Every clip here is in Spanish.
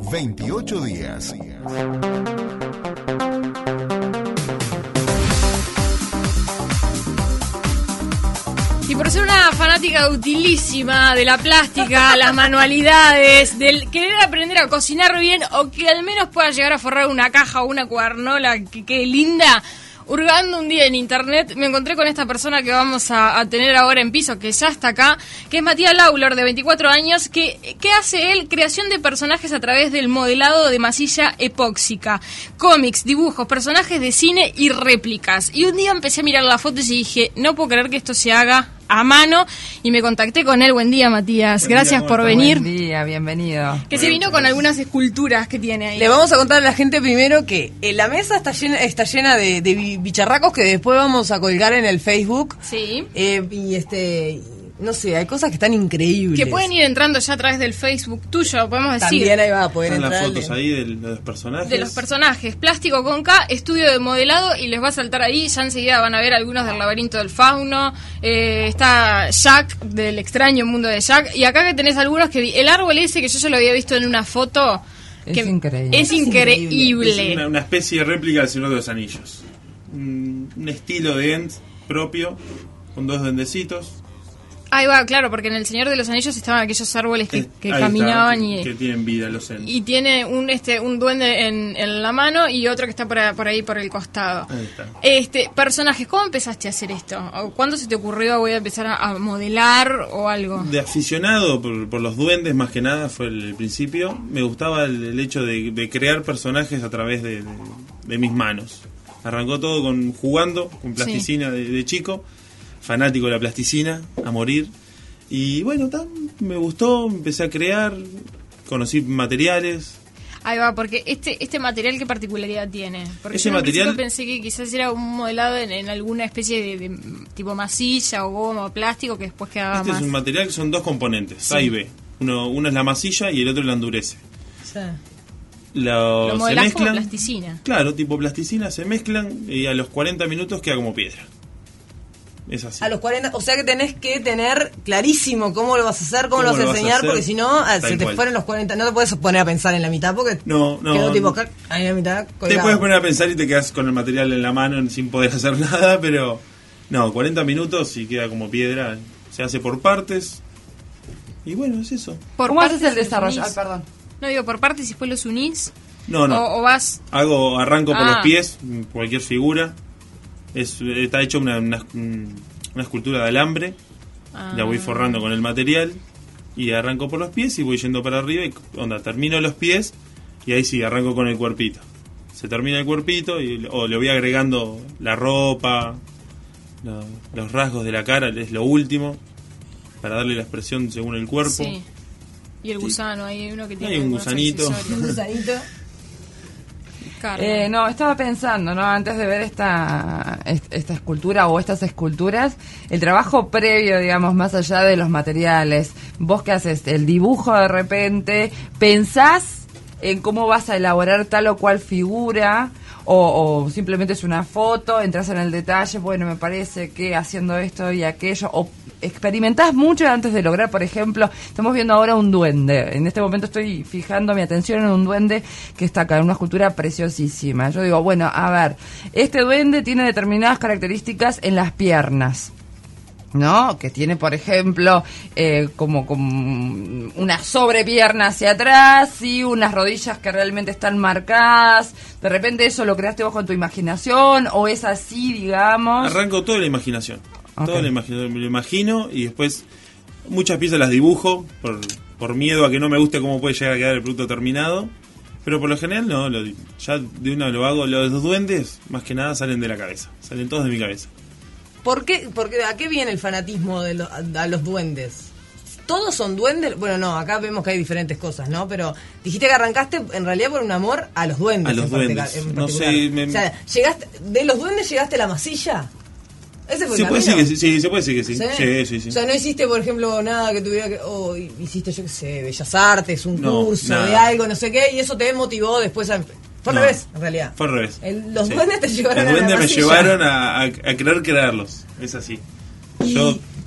28 días. Y por ser una fanática utilísima de la plástica, las manualidades, del querer aprender a cocinar bien o que al menos pueda llegar a forrar una caja o una cuadernola que quede linda, hurgando un día en internet, me encontré con esta persona que vamos a tener ahora en piso, que ya está acá, que es Matías Lawlor, de 24 años, que hace él creación de personajes a través del modelado de masilla epóxica, cómics, dibujos, personajes de cine y réplicas. Y un día empecé a mirar las fotos y dije, no puedo creer que esto se haga a mano, y me contacté con él. Buen día, Matías. Gracias por venir. Buen día, bienvenido. Que se vino con algunas esculturas que tiene ahí. Le vamos a contar a la gente primero que la mesa está llena de bicharracos que después vamos a colgar en el Facebook. Sí. No sé, hay cosas que están increíbles. Que pueden ir entrando ya a través del Facebook tuyo, podemos decir. También ahí va a poder entrar. entrar. Las fotos ahí de los personajes. De los personajes. Plástico con K, estudio de modelado, y les va a saltar ahí. Ya enseguida van a ver algunos del laberinto del fauno. Está Jack, del extraño mundo de Jack. Y acá que tenés algunos que vi. El árbol ese que yo ya lo había visto en una foto. Es increíble. Es increíble. Es una especie de réplica del Señor de los Anillos. Un estilo de Ent propio, con dos duendecitos. Ahí va, claro, porque en El Señor de los Anillos estaban aquellos árboles que caminaban que tienen vida, los Ent. Y tiene un duende en la mano y otro que está por ahí por el costado. Ahí está. Personajes, ¿cómo empezaste a hacer esto? ¿Cuándo se te ocurrió voy a empezar a modelar o algo? De aficionado por los duendes, más que nada, fue el principio. Me gustaba el hecho de crear personajes a través de mis manos. Arrancó todo jugando con plasticina de chico. Fanático de la plasticina, a morir. Y bueno, me gustó, empecé a crear, conocí materiales. Ahí va, porque este material, ¿qué particularidad tiene? Porque Ese yo en material pensé que quizás era un modelado en alguna especie de tipo masilla o goma o plástico que después quedaba más. Es un material que son dos componentes, sí. A y B. Uno es la masilla y el otro la endurece. Sí. Lo se modelás mezclan, como plasticina. Claro, tipo plasticina, se mezclan y a los 40 minutos queda como piedra. Es así. A los 40, o sea que tenés que tener clarísimo cómo lo vas a hacer, cómo lo vas a enseñar, porque si no, se te fueron los 40. No te puedes poner a pensar en la mitad, porque no, quedó tipo ahí en la mitad colgado. Te puedes poner a pensar y te quedas con el material en la mano sin poder hacer nada, pero no, 40 minutos y queda como piedra. Se hace por partes. Y bueno, es eso. ¿Cómo haces el desarrollo? Perdón. No, digo, por partes, y después los unís. No. O vas... Arranco por los pies, cualquier figura. Está hecho una escultura de alambre. La voy forrando con el material y arranco por los pies y voy yendo para arriba y termino los pies y ahí sí arranco con el cuerpito. Se termina el cuerpito y le voy agregando la ropa, los rasgos de la cara, es lo último para darle la expresión según el cuerpo. Sí. Y el gusano, hay uno que tiene un gusanito. Un gusanito. No, estaba pensando, ¿no? Antes de ver esta escultura o estas esculturas, el trabajo previo, digamos, más allá de los materiales. ¿Vos qué haces? El dibujo de repente, ¿pensás en cómo vas a elaborar tal o cual figura? O simplemente es una foto, entras en el detalle, bueno, me parece que haciendo esto y aquello, o experimentás mucho antes de lograr, por ejemplo, estamos viendo ahora un duende, en este momento estoy fijando mi atención en un duende que está acá, en una escultura preciosísima. Yo digo, bueno, a ver, este duende tiene determinadas características en las piernas, ¿no? Que tiene, por ejemplo, como una sobrepierna hacia atrás y unas rodillas que realmente están marcadas. De repente eso lo creaste vos con tu imaginación, o es así, digamos. Arranco toda la imaginación. Okay. Toda la imaginación, me lo imagino y después muchas piezas las dibujo por miedo a que no me guste cómo puede llegar a quedar el producto terminado. Pero por lo general no, ya de una lo hago. Los duendes, más que nada, salen de la cabeza. Salen todos de mi cabeza. ¿Por qué? Porque ¿a qué viene el fanatismo a los duendes? ¿Todos son duendes? Bueno, no, acá vemos que hay diferentes cosas, ¿no? Pero dijiste que arrancaste en realidad por un amor a los duendes. A los duendes. No sé, o sea, ¿de los duendes llegaste a la masilla? ¿Ese fue el camino? Sí, se puede decir que sí. Sí. O sea, no hiciste, por ejemplo, nada que tuviera que... hiciste, yo qué sé, Bellas Artes, un curso nada. de algo, no sé qué, y eso te motivó después a... Fue al revés, en realidad. Fue al revés. Los duendes te llevaron a la masilla. Los duendes me masilla. llevaron a querer crearlos. Es así. Yo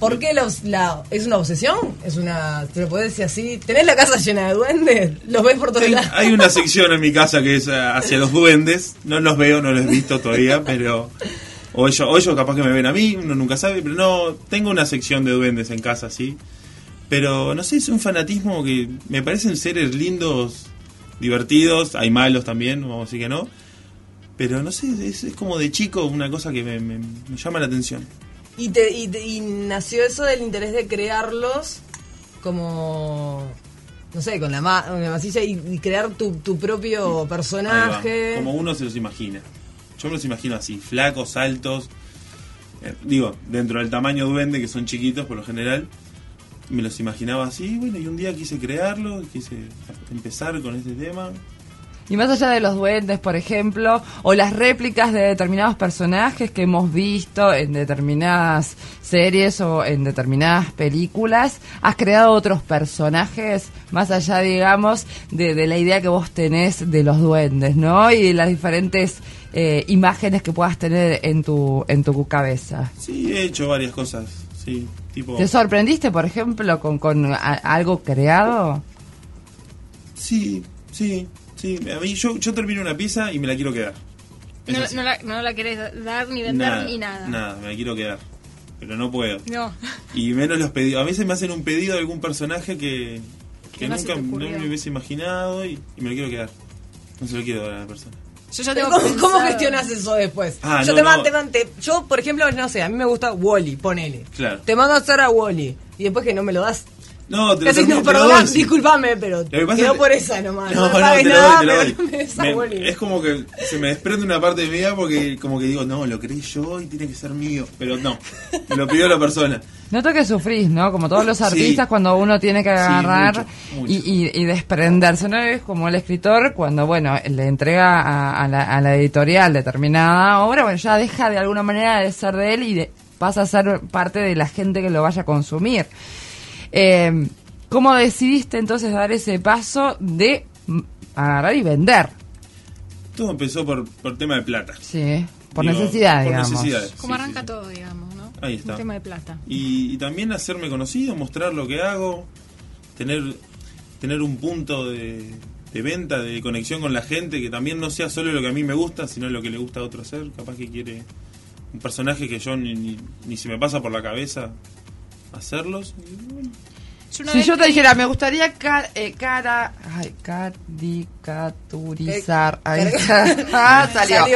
¿Por qué es una obsesión? ¿Te lo podés decir así? ¿Tenés la casa llena de duendes? ¿Los ves por todos lados? Hay una sección en mi casa que es hacia los duendes. No los veo, no los he visto todavía, pero... O ellos capaz que me ven a mí, uno nunca sabe, pero no, tengo una sección de duendes en casa, sí. Pero, no sé, es un fanatismo que me parecen seres lindos, divertidos, hay malos también, vamos a decir que no. Pero, no sé, es como de chico una cosa que me llama la atención. Y nació eso del interés de crearlos como, no sé, con la masilla y crear tu propio personaje. Como uno se los imagina. Yo me los imagino así, flacos, altos. Dentro del tamaño duende, que son chiquitos por lo general. Me los imaginaba así, bueno, y un día quise crearlo, quise empezar con este tema. Y más allá de los duendes, por ejemplo, o las réplicas de determinados personajes que hemos visto en determinadas series o en determinadas películas, ¿has creado otros personajes más allá, digamos, de la idea que vos tenés de los duendes, ¿no? Y de las diferentes imágenes que puedas tener en tu cabeza. Sí, he hecho varias cosas, sí. Tipo... ¿Te sorprendiste, por ejemplo, con algo creado? Sí. A mí yo termino una pieza y me la quiero quedar. No la querés dar ni vender ni nada. Nada, me la quiero quedar. Pero no puedo. No. Y menos los pedidos. A veces me hacen un pedido de algún personaje que nunca no me hubiese imaginado y me lo quiero quedar. No se lo quiero dar a la persona. Yo ya tengo ¿Cómo gestionas eso después? Yo, por ejemplo, no sé, a mí me gusta Wall-E, ponele. Claro. Te mando a hacer a Wall-E y después que no me lo das. No, te lo perdón, discúlpame, pero quedó por esa nomás. No te lo doy. Me es como que se me desprende una parte mía porque como que digo, no, lo creí yo y tiene que ser mío. Pero no, me lo pidió la persona. Noto que sufrís, ¿no? Como todos los artistas, cuando uno tiene que agarrar mucho. Y desprenderse, ¿no? Es como el escritor cuando, bueno, le entrega a la editorial determinada obra, bueno, ya deja de alguna manera de ser de él y pasa a ser parte de la gente que lo vaya a consumir. ¿Cómo decidiste entonces dar ese paso de agarrar y vender? Todo empezó por tema de plata. Sí, por necesidad, digamos. Necesidades. Como arranca todo, digamos, ¿no? Ahí está. Un tema de plata. Y también hacerme conocido, mostrar lo que hago, tener un punto de venta, de conexión con la gente, que también no sea solo lo que a mí me gusta, sino lo que le gusta a otro ser. Capaz que quiere un personaje que yo ni se me pasa por la cabeza hacerlos. Y bueno. Si yo te dijera, me gustaría caricaturizar. Salió.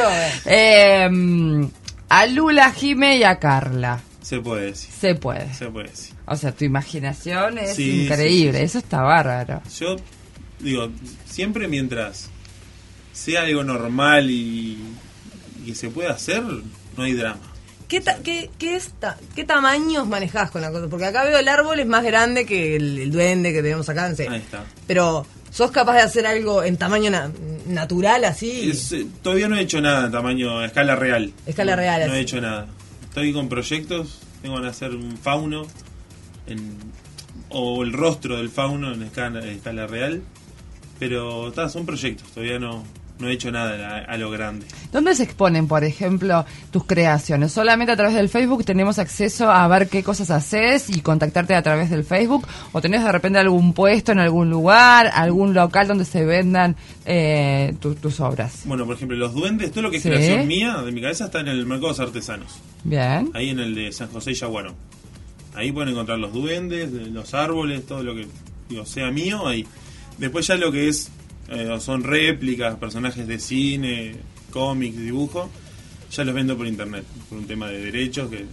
A Lula, Jime y a Carla. Se puede decir. Se puede decir. O sea, tu imaginación es increíble. Sí. Eso está bárbaro. Yo digo, siempre mientras sea algo normal y que se pueda hacer, no hay drama. ¿Qué tamaños manejás con la cosa? Porque acá veo el árbol es más grande que el duende que tenemos acá, no sé. Ahí está. Pero, ¿sos capaz de hacer algo en tamaño natural, así? Todavía no he hecho nada en tamaño, a escala real. Real, No así. he hecho nada. Estoy con proyectos, tengo que hacer un fauno, o el rostro del fauno en escala real. Pero son proyectos, todavía no he hecho nada a lo grande. ¿Dónde se exponen, por ejemplo, tus creaciones? ¿Solamente a través del Facebook tenemos acceso a ver qué cosas haces y contactarte a través del Facebook? ¿O tenés de repente algún puesto en algún lugar, algún local donde se vendan tus obras? Bueno, por ejemplo, los duendes, todo lo que es creación mía, de mi cabeza, está en el Mercado de Artesanos. Bien. Ahí en el de San José y Yaguarón. Ahí pueden encontrar los duendes, los árboles, todo lo que sea mío, ahí. Después ya lo que es... son réplicas, personajes de cine, cómics, dibujo, ya los vendo por internet, por un tema de derechos que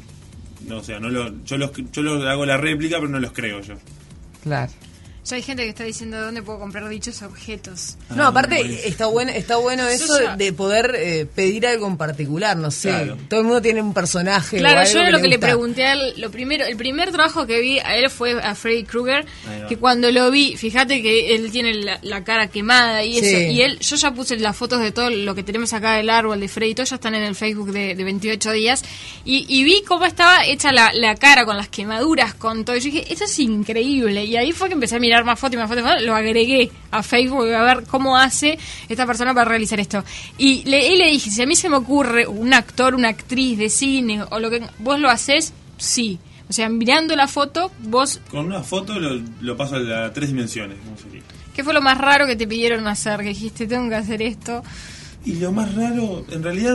yo hago la réplica pero no los creo yo. Claro. Ya hay gente que está diciendo dónde puedo comprar dichos objetos. No, aparte está bueno eso de poder pedir algo en particular, no sé. Claro. Todo el mundo tiene un personaje. Claro, yo lo que le pregunté a él, el primer trabajo que vi a él fue a Freddy Krueger, que cuando lo vi, fíjate que él tiene la cara quemada y eso, y yo ya puse las fotos de todo lo que tenemos acá del árbol de Freddy, todo ya están en el Facebook de 28 días, y vi cómo estaba hecha la cara con las quemaduras, con todo, y yo dije, esto es increíble, y ahí fue que empecé a mirar más fotos, lo agregué a Facebook a ver cómo hace esta persona para realizar esto. Y le dije, si a mí se me ocurre un actor, una actriz de cine o lo que vos lo haces, sí, O sea, mirando la foto, vos... Con una foto lo paso a 3 dimensiones, ¿cómo sería? ¿Qué fue lo más raro que te pidieron hacer? Que dijiste, tengo que hacer esto. Y lo más raro, en realidad,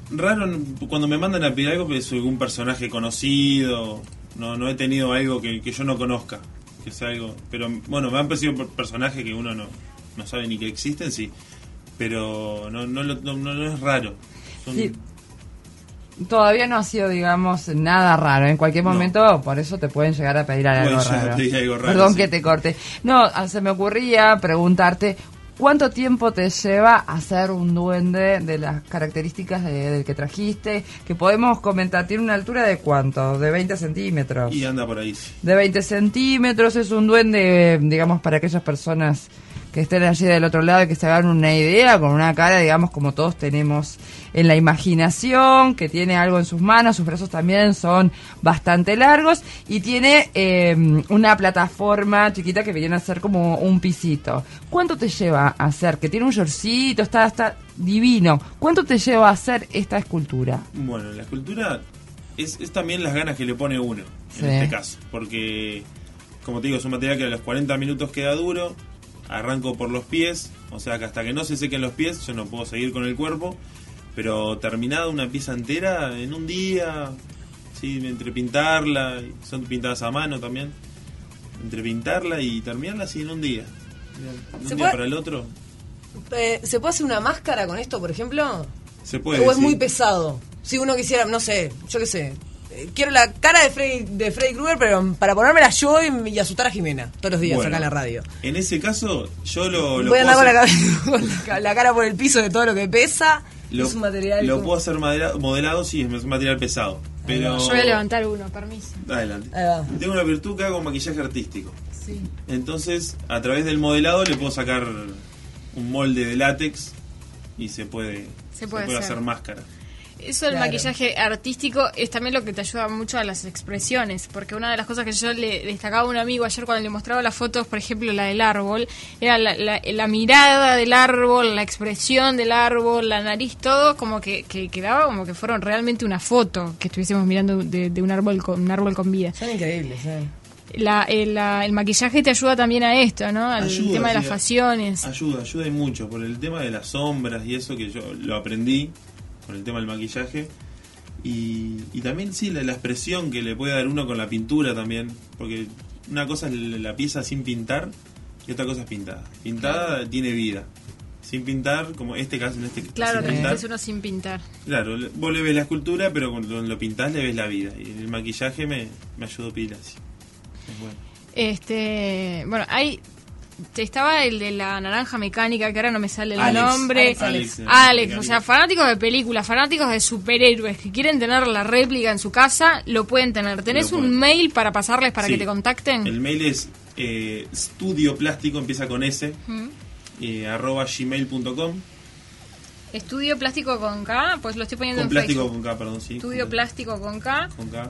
cuando me mandan a pedir algo, es algún personaje conocido. No he tenido algo que yo no conozca. Que sea algo, pero bueno, me han parecido personajes que uno no sabe ni que existen, sí. Pero no es raro. Sí. Todavía no ha sido, digamos, nada raro. En cualquier momento, por eso te pueden llegar a pedir algo raro. Perdón, sí, que te corte. No, se me ocurría preguntarte, ¿cuánto tiempo te lleva hacer un duende de las características del que trajiste? Que podemos comentar, ¿tiene una altura de cuánto? ¿De 20 centímetros? Y anda por ahí, sí. De 20 centímetros, es un duende, digamos, para aquellas personas que estén allí del otro lado y que se hagan una idea, con una cara, digamos, como todos tenemos en la imaginación, que tiene algo en sus manos, sus brazos también son bastante largos, y tiene una plataforma chiquita que viene a ser como un pisito. ¿Cuánto te lleva a hacer? Que tiene un shortcito, está divino. ¿Cuánto te lleva a hacer esta escultura? Bueno, la escultura es también las ganas que le pone uno, en este caso, porque, como te digo, es un material que a los 40 minutos queda duro. Arranco por los pies, o sea que hasta que no se sequen los pies yo no puedo seguir con el cuerpo, pero terminada una pieza entera en un día, sí, entre pintarla, son pintadas a mano también, entre pintarla y terminarla así en un día, de un día para el otro. ¿Se puede hacer una máscara con esto, por ejemplo? Se puede. ¿O es muy pesado? Si uno quisiera, no sé, yo qué sé, quiero la cara de Freddy Krueger, pero para ponérmela yo y asustar a Jimena todos los días, bueno, acá en la radio. En ese caso, yo lo voy a andar con la cara por el piso de todo lo que pesa. Es un material. Lo puedo hacer modelado, sí, es un material pesado. Pero yo voy a levantar uno, permiso. Adelante. Tengo una virtud que hago maquillaje artístico. Sí. Entonces, a través del modelado le puedo sacar un molde de látex y se puede hacer máscara. Eso del maquillaje artístico es también lo que te ayuda mucho a las expresiones, porque una de las cosas que yo le destacaba a un amigo ayer cuando le mostraba las fotos, por ejemplo la del árbol, era la mirada del árbol, la expresión del árbol, la nariz, todo como que quedaba como que fueron realmente una foto que estuviésemos mirando de un árbol con vida. Son increíbles, el maquillaje te ayuda también a esto, ¿no? Al tema de las facciones. Ayuda y mucho, por el tema de las sombras y eso que yo lo aprendí con el tema del maquillaje y también sí la expresión que le puede dar uno con la pintura también, porque una cosa es la pieza sin pintar y otra cosa es pintada tiene vida, sin pintar, como este caso claro, sin pintar, es uno sin pintar, claro, vos le ves la escultura pero cuando lo pintás le ves la vida, y el maquillaje me ayudó pila, sí. Es bueno. Bueno, estaba el de la naranja mecánica, que ahora no me sale el Alex, nombre. Alex, o sea, fanáticos de películas, fanáticos de superhéroes que quieren tener la réplica en su casa, lo pueden tener. ¿Tenés un mail para pasarles para que te contacten? El mail es Estudio Plástico, empieza con S, @gmail.com. Estudio Plástico con K, pues lo estoy poniendo con en plástico Facebook. con K, perdón, sí. Estudio Plástico con K,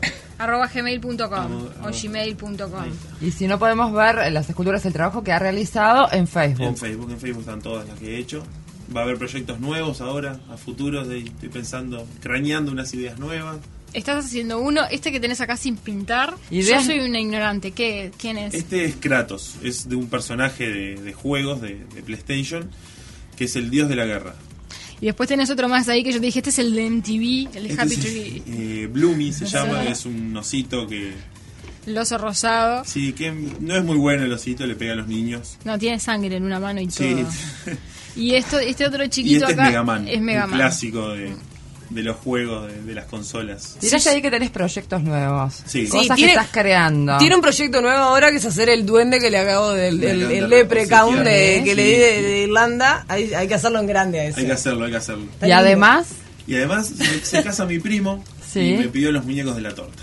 @gmail.com o gmail.com. Y si no podemos ver las esculturas del trabajo que ha realizado en Facebook. En Facebook están todas las que he hecho. Va a haber proyectos nuevos ahora, a futuros, estoy pensando, craneando unas ideas nuevas. Estás haciendo uno, que tenés acá sin pintar. Yo soy una ignorante, ¿quién es? Este es Kratos, es de un personaje de juegos de PlayStation, que es el dios de la guerra. Y después tenés otro más ahí que yo te dije, este es el de MTV, el de Happy Tree. Bloomy se llama, es un osito que... El oso rosado. Sí, que no es muy bueno el osito, le pega a los niños. No, tiene sangre en una mano y todo. Sí. Y este otro chiquito y acá es Mega Man. Un clásico de los juegos de las consolas. Dirás ahí que tenés proyectos nuevos. Sí. Cosas que estás creando. Tiene un proyecto nuevo ahora que es hacer el duende que le acabo el Leprechaun que le di de Irlanda. Hay que hacerlo en grande a ese. Hay que hacerlo. Y además se casa mi primo y me pidió los muñecos de la torta.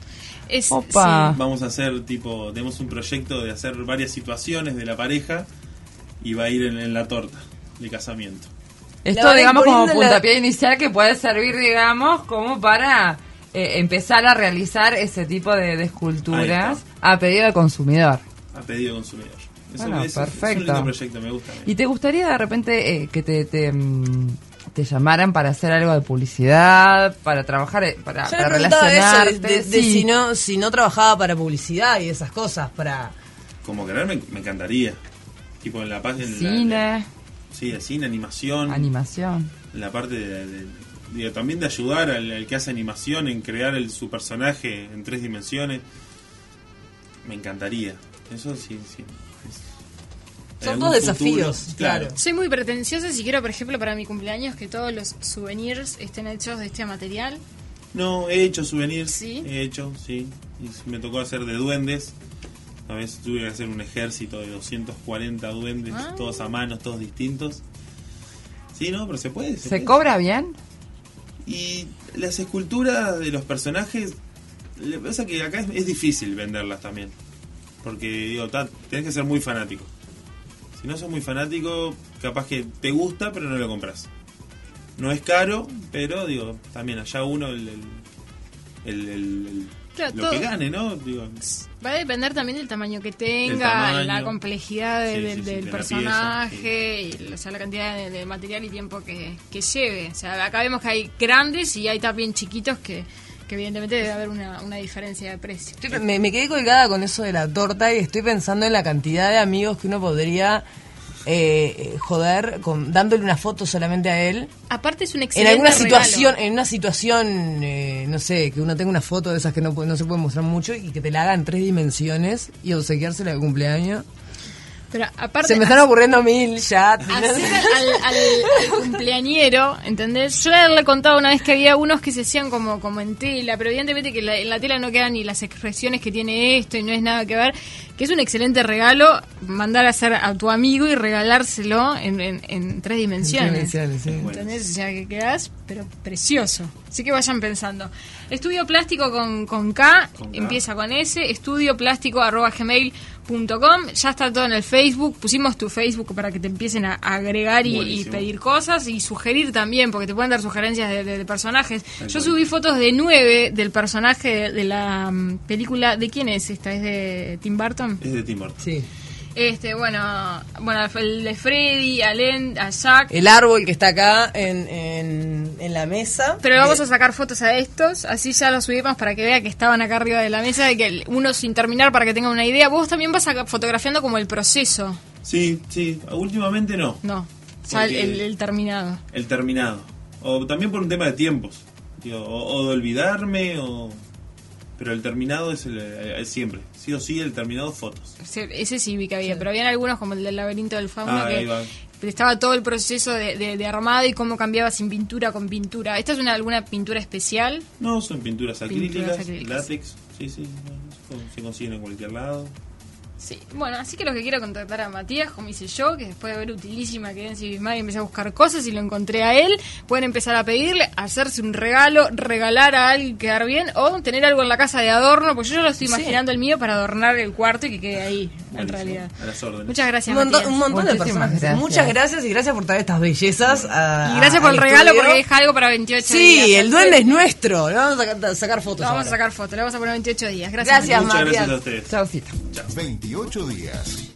Opa. Sí. Vamos a hacer tenemos un proyecto de hacer varias situaciones de la pareja y va a ir en la torta de casamiento. Esto, digamos, como puntapié inicial que puede servir, digamos, como para empezar a realizar ese tipo de esculturas a pedido del consumidor. A pedido del consumidor. Bueno, perfecto. Es un lindo proyecto, me gusta. ¿Y te gustaría de repente que te llamaran para hacer algo de publicidad, para trabajar, para relacionarte. Eso, de si no trabajaba para publicidad y esas cosas, para... Como querer me encantaría. Tipo en la parte... Cine. Sí, de cine, animación. En la parte digo, también de ayudar al que hace animación en crear su personaje en 3 dimensiones. Me encantaría. Eso sí. Son todos desafíos, futuro, claro. Soy muy pretenciosa si quiero, por ejemplo, para mi cumpleaños que todos los souvenirs estén hechos de este material. No, he hecho souvenirs. ¿Sí? He hecho, sí. Y me tocó hacer de duendes. A veces tuve que hacer un ejército de 240 duendes, todos a manos, todos distintos. Sí, no, pero se puede. ¿Se cobra bien? Y las esculturas de los personajes, lo que pasa es que acá es difícil venderlas también. Porque, digo, tenés que ser muy fanático. Si no sos muy fanático, capaz que te gusta, pero no lo compras. No es caro, pero, digo, también allá uno claro, lo que gane, ¿no? Digo, va a depender también del tamaño que tenga, la complejidad del personaje, pieza, y, o sea, la cantidad de material y tiempo que lleve. O sea, acá vemos que hay grandes y hay también chiquitos que evidentemente debe haber una diferencia de precio. Me quedé colgada con eso de la torta y estoy pensando en la cantidad de amigos que uno podría joder dándole una foto solamente a él. Aparte es un excelente en una situación no sé, que uno tenga una foto de esas que no se puede mostrar mucho y que te la haga en 3 dimensiones y obsequiársela de cumpleaños. Pero aparte, se me están ocurriendo 1000 ya. Hacer al cumpleañero, ¿entendés? Yo le he contado una vez que había unos que se hacían como en tela, pero evidentemente que en la tela no quedan ni las expresiones que tiene esto y no es nada que ver, que es un excelente regalo mandar a hacer a tu amigo y regalárselo en 3 dimensiones. Sí. ¿Entendés? O sea, que quedás, pero precioso. Así que vayan pensando. Estudio Plástico con K, empieza con S, estudioplástico@gmail.com. Ya está todo en el Facebook. Pusimos tu Facebook para que te empiecen a agregar y pedir cosas y sugerir también, porque te pueden dar sugerencias de personajes. Yo subí fotos de 9 del personaje de la película. ¿De quién es esta? ¿Es de Tim Burton? Es de Tim Burton. Sí. Bueno, el de Freddy, a Jack. El árbol que está acá en la mesa. Pero vamos a sacar fotos a estos, así ya los subimos para que vea que estaban acá arriba de la mesa, de que uno sin terminar para que tengan una idea. Vos también vas fotografiando como el proceso. Sí, últimamente no. No, ya el terminado. El terminado. O también por un tema de tiempos. Digo, o de olvidarme, pero el terminado es siempre. Sí o sí, el terminado, fotos. Ese sí vi que había, pero habían algunos como el del laberinto del fauno que estaba todo el proceso de armado y cómo cambiaba sin pintura con pintura. ¿Esta es alguna pintura especial? No, son pinturas acrílicas, látex. Sí, se consiguen en cualquier lado. Sí, bueno, así que los que quiero contactar a Matías, como hice yo, que después de ver Utilísima, que en Civismag y empecé a buscar cosas y lo encontré a él, pueden empezar a pedirle, hacerse un regalo, regalar a alguien, quedar bien, o tener algo en la casa de adorno, porque yo lo estoy imaginando el mío para adornar el cuarto y que quede ahí, en realidad. A las órdenes. Muchas gracias, Matías. Un montón de personas. Gracias. Muchas gracias y gracias por traer estas bellezas. Y gracias por el regalo, porque deja algo para 28 días. Sí, el duende es nuestro. Le vamos a sacar fotos. Le vamos a sacar fotos, le vamos a poner 28 días. Gracias, Muchas Matías. gracias a ustedes. Chaucito. 28 días.